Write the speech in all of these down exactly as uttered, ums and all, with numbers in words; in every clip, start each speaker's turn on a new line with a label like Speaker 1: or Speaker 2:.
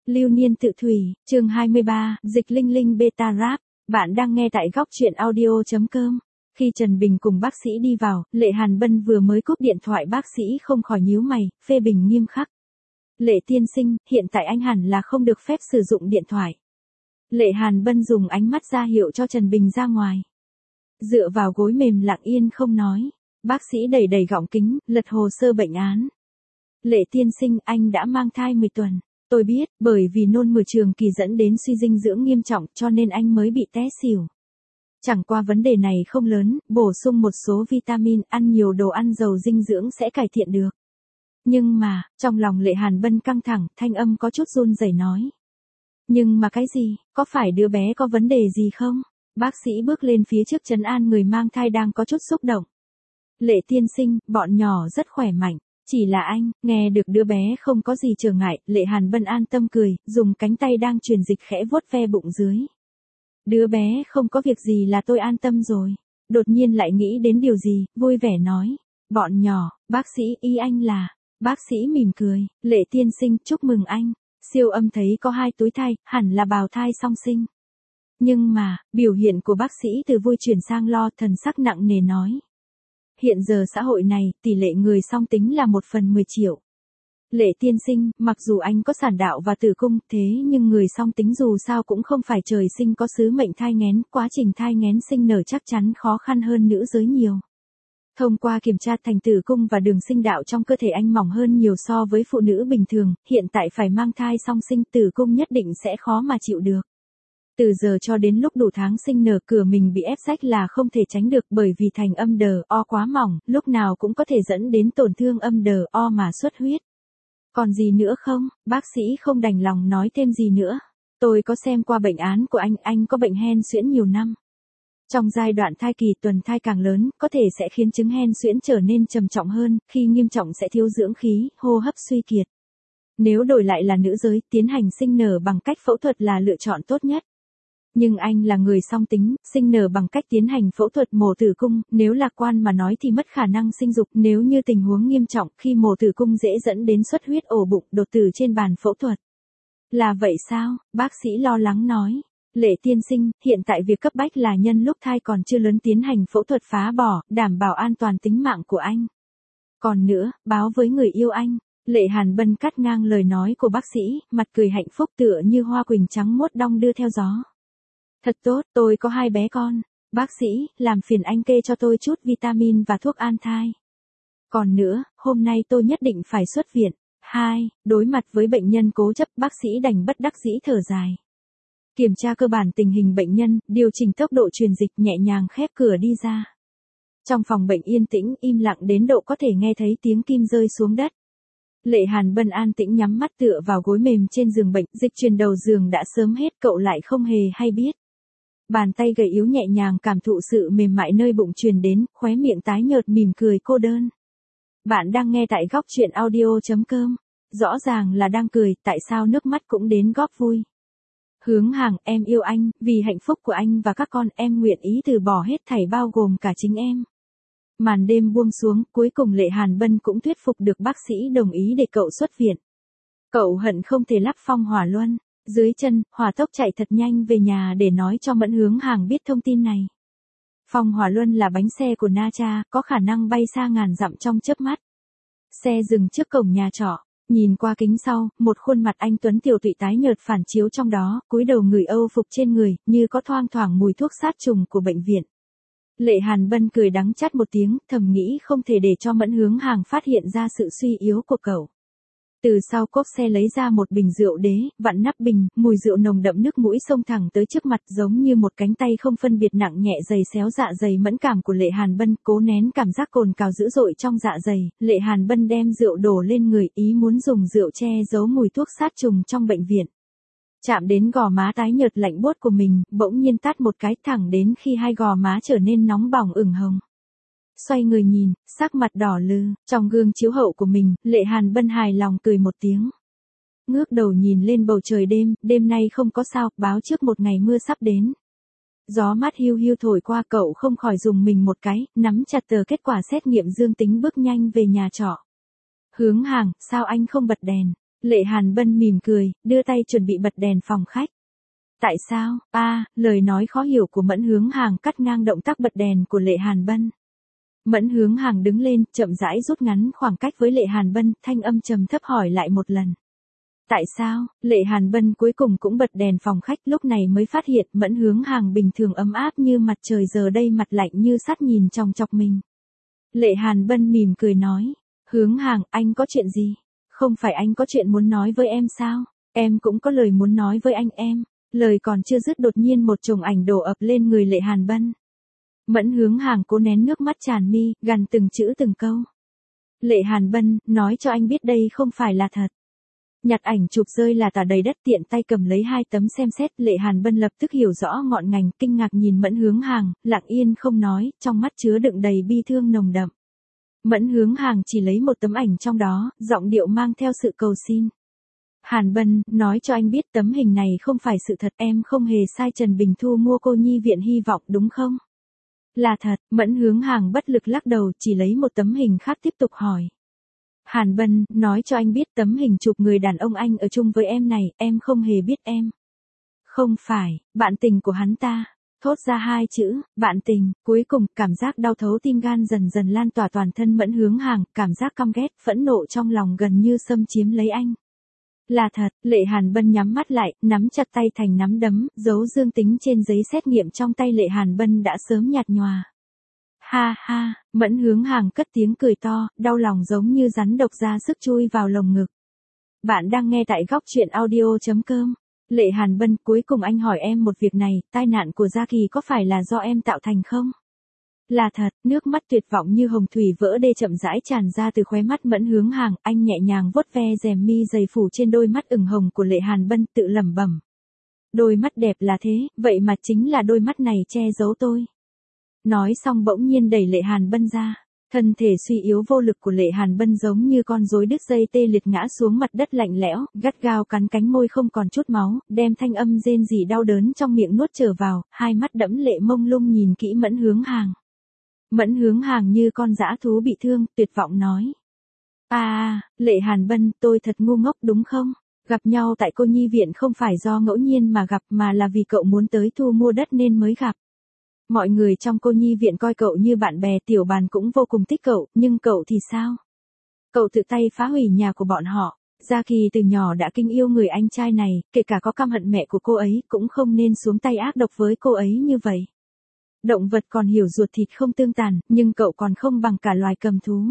Speaker 1: Lưu niên tự thủy, chương hai mươi ba, dịch linh linh beta rap. Bạn đang nghe tại góc truyện audio.com. Khi Trần Bình cùng bác sĩ đi vào, Lệ Hàn Bân vừa mới cúp điện thoại, bác sĩ không khỏi nhíu mày, phê bình nghiêm khắc. Lệ tiên sinh, hiện tại anh hẳn là không được phép sử dụng điện thoại. Lệ Hàn Bân dùng ánh mắt ra hiệu cho Trần Bình ra ngoài. Dựa vào gối mềm lặng yên không nói, bác sĩ đẩy đẩy gọng kính, lật hồ sơ bệnh án. Lệ tiên sinh, anh đã mang thai mười tuần. Tôi biết, bởi vì nôn mửa trường kỳ dẫn đến suy dinh dưỡng nghiêm trọng cho nên anh mới bị té xỉu. Chẳng qua vấn đề này không lớn, bổ sung một số vitamin, ăn nhiều đồ ăn giàu dinh dưỡng sẽ cải thiện được. Nhưng mà, trong lòng Lệ Hàn Bân căng thẳng, thanh âm có chút run rẩy nói. Nhưng mà cái gì, có phải đứa bé có vấn đề gì không? Bác sĩ bước lên phía trước trấn an người mang thai đang có chút xúc động. Lệ tiên sinh, bọn nhỏ rất khỏe mạnh. Chỉ là anh, nghe được đứa bé không có gì trở ngại, Lệ Hàn Bân an tâm cười, dùng cánh tay đang truyền dịch khẽ vuốt ve bụng dưới. Đứa bé không có việc gì là tôi an tâm rồi. Đột nhiên lại nghĩ đến điều gì, vui vẻ nói. Bọn nhỏ, bác sĩ y anh là. Bác sĩ mỉm cười, Lệ tiên sinh, chúc mừng anh. Siêu âm thấy có hai túi thai, hẳn là bào thai song sinh. Nhưng mà, biểu hiện của bác sĩ từ vui chuyển sang lo, thần sắc nặng nề nói. Hiện giờ xã hội này, tỷ lệ người song tính là một phần mười triệu. Lệ tiên sinh, mặc dù anh có sản đạo và tử cung, thế nhưng người song tính dù sao cũng không phải trời sinh có sứ mệnh thai nghén, quá trình thai nghén sinh nở chắc chắn khó khăn hơn nữ giới nhiều. Thông qua kiểm tra thành tử cung và đường sinh đạo trong cơ thể anh mỏng hơn nhiều so với phụ nữ bình thường, hiện tại phải mang thai song sinh, tử cung nhất định sẽ khó mà chịu được. Từ giờ cho đến lúc đủ tháng sinh nở, cửa mình bị ép rách là không thể tránh được, bởi vì thành âm đờ o quá mỏng, lúc nào cũng có thể dẫn đến tổn thương âm đờ o mà xuất huyết. Còn gì nữa không? Bác sĩ không đành lòng nói thêm gì nữa. Tôi có xem qua bệnh án của anh, anh có bệnh hen suyễn nhiều năm. Trong giai đoạn thai kỳ, tuần thai càng lớn, có thể sẽ khiến chứng hen suyễn trở nên trầm trọng hơn, khi nghiêm trọng sẽ thiếu dưỡng khí, hô hấp suy kiệt. Nếu đổi lại là nữ giới, tiến hành sinh nở bằng cách phẫu thuật là lựa chọn tốt nhất. Nhưng anh là người song tính, sinh nở bằng cách tiến hành phẫu thuật mổ tử cung, nếu lạc quan mà nói thì mất khả năng sinh dục, nếu như tình huống nghiêm trọng, khi mổ tử cung dễ dẫn đến xuất huyết ổ bụng, đột tử trên bàn phẫu thuật. Là vậy sao? Bác sĩ lo lắng nói. Lệ tiên sinh, hiện tại việc cấp bách là nhân lúc thai còn chưa lớn tiến hành phẫu thuật phá bỏ, đảm bảo an toàn tính mạng của anh. Còn nữa, báo với người yêu anh. Lệ Hàn Bân cắt ngang lời nói của bác sĩ, mặt cười hạnh phúc tựa như hoa quỳnh trắng muốt đong đưa theo gió. Thật tốt, tôi có hai bé con. Bác sĩ, làm phiền anh kê cho tôi chút vitamin và thuốc an thai. Còn nữa, hôm nay tôi nhất định phải xuất viện. Hai, đối mặt với bệnh nhân cố chấp, bác sĩ đành bất đắc dĩ thở dài. Kiểm tra cơ bản tình hình bệnh nhân, điều chỉnh tốc độ truyền dịch, nhẹ nhàng khép cửa đi ra. Trong phòng bệnh yên tĩnh, im lặng đến độ có thể nghe thấy tiếng kim rơi xuống đất. Lệ Hàn Bân an tĩnh nhắm mắt tựa vào gối mềm trên giường bệnh, dịch truyền đầu giường đã sớm hết, cậu lại không hề hay biết. Bàn tay gầy yếu nhẹ nhàng cảm thụ sự mềm mại nơi bụng truyền đến, khóe miệng tái nhợt mỉm cười cô đơn. Bạn đang nghe tại góc truyện audio.com. Rõ ràng là đang cười, tại sao nước mắt cũng đến góp vui. Hướng Hàng, em yêu anh, vì hạnh phúc của anh và các con, em nguyện ý từ bỏ hết thảy bao gồm cả chính em. Màn đêm buông xuống, cuối cùng Lệ Hàn Bân cũng thuyết phục được bác sĩ đồng ý để cậu xuất viện. Cậu hận không thể lắp phong hỏa luân. Dưới chân, hỏa tốc chạy thật nhanh về nhà để nói cho Mẫn Hướng Hàng biết thông tin này. Phong hỏa luân là bánh xe của Na Cha, có khả năng bay xa ngàn dặm trong chớp mắt. Xe dừng trước cổng nhà trọ, nhìn qua kính sau, một khuôn mặt anh tuấn tiểu tụy tái nhợt phản chiếu trong đó, cúi đầu ngửi âu phục trên người, như có thoang thoảng mùi thuốc sát trùng của bệnh viện. Lệ Hàn Bân cười đắng chát một tiếng, thầm nghĩ không thể để cho Mẫn Hướng Hàng phát hiện ra sự suy yếu của cậu. Từ sau cốp xe lấy ra một bình rượu đế, vặn nắp bình, mùi rượu nồng đậm nước mũi xông thẳng tới trước mặt giống như một cánh tay không phân biệt nặng nhẹ dày xéo dạ dày mẫn cảm của Lệ Hàn Bân, cố nén cảm giác cồn cào dữ dội trong dạ dày, Lệ Hàn Bân đem rượu đổ lên người, ý muốn dùng rượu che giấu mùi thuốc sát trùng trong bệnh viện. Chạm đến gò má tái nhợt lạnh buốt của mình, bỗng nhiên tát một cái thẳng đến khi hai gò má trở nên nóng bỏng ửng hồng. Xoay người nhìn, sắc mặt đỏ lừ, trong gương chiếu hậu của mình, Lệ Hàn Bân hài lòng cười một tiếng. Ngước đầu nhìn lên bầu trời đêm, đêm nay không có sao, báo trước một ngày mưa sắp đến. Gió mát hiu hiu thổi qua, cậu không khỏi dùng mình một cái, nắm chặt tờ kết quả xét nghiệm dương tính bước nhanh về nhà trọ. Hướng Hàng, sao anh không bật đèn? Lệ Hàn Bân mỉm cười, đưa tay chuẩn bị bật đèn phòng khách. Tại sao? A, à, lời nói khó hiểu của Mẫn Hướng Hàng cắt ngang động tác bật đèn của Lệ Hàn Bân. Mẫn Hướng Hàng đứng lên, chậm rãi rút ngắn khoảng cách với Lệ Hàn Bân, thanh âm trầm thấp hỏi lại một lần. Tại sao? Lệ Hàn Bân cuối cùng cũng bật đèn phòng khách, lúc này mới phát hiện Mẫn Hướng Hàng bình thường ấm áp như mặt trời giờ đây mặt lạnh như sắt nhìn chòng chọc mình. Lệ Hàn Bân mỉm cười nói, Hướng Hàng, anh có chuyện gì? Không phải anh có chuyện muốn nói với em sao? Em cũng có lời muốn nói với anh em. Lời còn chưa dứt đột nhiên một chồng ảnh đổ ập lên người Lệ Hàn Bân. Mẫn Hướng Hàng cố nén nước mắt tràn mi, gằn từng chữ từng câu. Lệ Hàn Bân, nói cho anh biết đây không phải là thật. Nhặt ảnh chụp rơi là tả đầy đất, tiện tay cầm lấy hai tấm xem xét. Lệ Hàn Bân lập tức hiểu rõ ngọn ngành, kinh ngạc nhìn Mẫn Hướng Hàng, lặng yên không nói, trong mắt chứa đựng đầy bi thương nồng đậm. Mẫn Hướng Hàng chỉ lấy một tấm ảnh trong đó, giọng điệu mang theo sự cầu xin. Hàn Bân, nói cho anh biết tấm hình này không phải sự thật, em không hề sai Trần Bình Thu mua cô nhi viện hy vọng đúng không? Là thật. Mẫn Hướng Hàng bất lực lắc đầu, chỉ lấy một tấm hình khác tiếp tục hỏi. Hàn Bân, nói cho anh biết tấm hình chụp người đàn ông anh ở chung với em này, em không hề biết em. Không phải, bạn tình của hắn ta. Thốt ra hai chữ, bạn tình, cuối cùng, cảm giác đau thấu tim gan dần dần lan tỏa toàn thân Mẫn Hướng Hàng, cảm giác căm ghét, phẫn nộ trong lòng gần như xâm chiếm lấy anh. Là thật. Lệ Hàn Bân nhắm mắt lại, nắm chặt tay thành nắm đấm, dấu dương tính trên giấy xét nghiệm trong tay Lệ Hàn Bân đã sớm nhạt nhòa. Ha ha, Mẫn Hướng Hàng cất tiếng cười to, đau lòng giống như rắn độc ra sức chui vào lồng ngực. Bạn đang nghe tại góc truyện audio chấm com. Lệ Hàn Bân, cuối cùng anh hỏi em một việc này, tai nạn của Gia Kỳ có phải là do em tạo thành không? Là thật. Nước mắt tuyệt vọng như hồng thủy vỡ đê chậm rãi tràn ra từ khóe mắt Mẫn Hướng Hàng, anh nhẹ nhàng vuốt ve rèm mi dày phủ trên đôi mắt ửng hồng của Lệ Hàn Bân, tự lẩm bẩm. Đôi mắt đẹp là thế, vậy mà chính là đôi mắt này che giấu tôi. Nói xong bỗng nhiên đẩy Lệ Hàn Bân ra. Thân thể suy yếu vô lực của Lệ Hàn Bân giống như con rối đứt dây tê liệt ngã xuống mặt đất lạnh lẽo, gắt gao cắn cánh môi không còn chút máu, đem thanh âm rên rỉ đau đớn trong miệng nuốt trở vào, hai mắt đẫm lệ mông lung nhìn kỹ Mẫn Hướng Hàng. Mẫn Hướng Hàng như con dã thú bị thương, tuyệt vọng nói. À, Lệ Hàn Bân, tôi thật ngu ngốc đúng không? Gặp nhau tại cô nhi viện không phải do ngẫu nhiên mà gặp mà là vì cậu muốn tới thu mua đất nên mới gặp. Mọi người trong cô nhi viện coi cậu như bạn bè, Tiểu Bàn cũng vô cùng thích cậu, nhưng cậu thì sao? Cậu tự tay phá hủy nhà của bọn họ. Gia Kỳ từ nhỏ đã kinh yêu người anh trai này, kể cả có căm hận mẹ của cô ấy, cũng không nên xuống tay ác độc với cô ấy như vậy. Động vật còn hiểu ruột thịt không tương tàn, nhưng cậu còn không bằng cả loài cầm thú.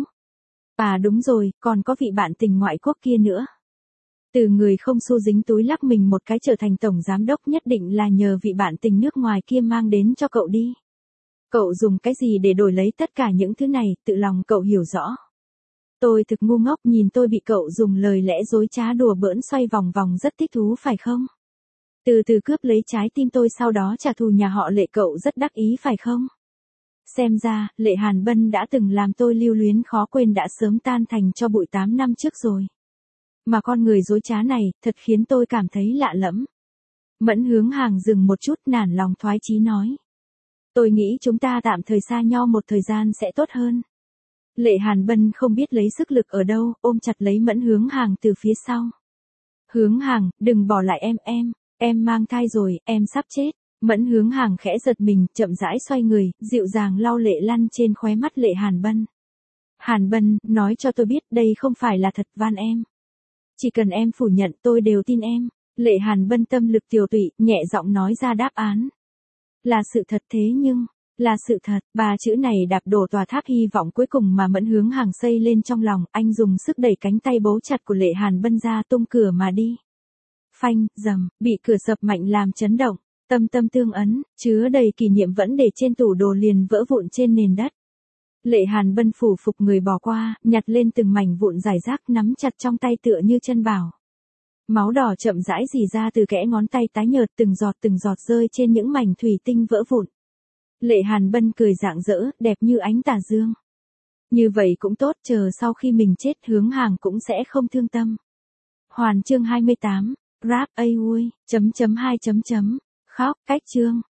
Speaker 1: À đúng rồi, còn có vị bạn tình ngoại quốc kia nữa. Từ người không xu dính túi lắc mình một cái trở thành tổng giám đốc nhất định là nhờ vị bạn tình nước ngoài kia mang đến cho cậu đi. Cậu dùng cái gì để đổi lấy tất cả những thứ này, tự lòng cậu hiểu rõ. Tôi thực ngu ngốc, nhìn tôi bị cậu dùng lời lẽ dối trá đùa bỡn xoay vòng vòng rất thích thú phải không? Từ từ cướp lấy trái tim tôi sau đó trả thù nhà họ Lệ, cậu rất đắc ý phải không? Xem ra, Lệ Hàn Bân đã từng làm tôi lưu luyến khó quên đã sớm tan thành cho bụi tám năm trước rồi. Mà con người dối trá này, thật khiến tôi cảm thấy lạ lẫm. Mẫn Hướng Hàng dừng một chút, nản lòng thoái chí nói. Tôi nghĩ chúng ta tạm thời xa nhau một thời gian sẽ tốt hơn. Lệ Hàn Bân không biết lấy sức lực ở đâu, ôm chặt lấy Mẫn Hướng Hàng từ phía sau. Hướng Hàng, đừng bỏ lại em em, em mang thai rồi, em sắp chết. Mẫn Hướng Hàng khẽ giật mình, chậm rãi xoay người, dịu dàng lau lệ lăn trên khóe mắt Lệ Hàn Bân. Hàn Bân, nói cho tôi biết đây không phải là thật, van em. Chỉ cần em phủ nhận tôi đều tin em. Lệ Hàn Bân tâm lực tiều tụy, nhẹ giọng nói ra đáp án. Là sự thật thế nhưng, là sự thật, ba chữ này đạp đổ tòa tháp hy vọng cuối cùng mà Mẫn Hướng Hàng xây lên trong lòng, anh dùng sức đẩy cánh tay bấu chặt của Lệ Hàn Bân ra, tung cửa mà đi. Phanh, rầm, bị cửa sập mạnh làm chấn động, tâm tâm tương ấn, chứa đầy kỷ niệm vẫn để trên tủ đồ liền vỡ vụn trên nền đất. Lệ Hàn Bân phủ phục người bò qua, nhặt lên từng mảnh vụn rải rác nắm chặt trong tay tựa như chân bảo. Máu đỏ chậm rãi rỉ ra từ kẽ ngón tay tái nhợt, từng giọt từng giọt rơi trên những mảnh thủy tinh vỡ vụn. Lệ Hàn Bân cười rạng rỡ, đẹp như ánh tà dương. Như vậy cũng tốt, chờ sau khi mình chết Hướng Hàng cũng sẽ không thương tâm. Hoàn chương hai mươi tám, rap a ui, chấm chấm hai chấm chấm, khóc, cách chương.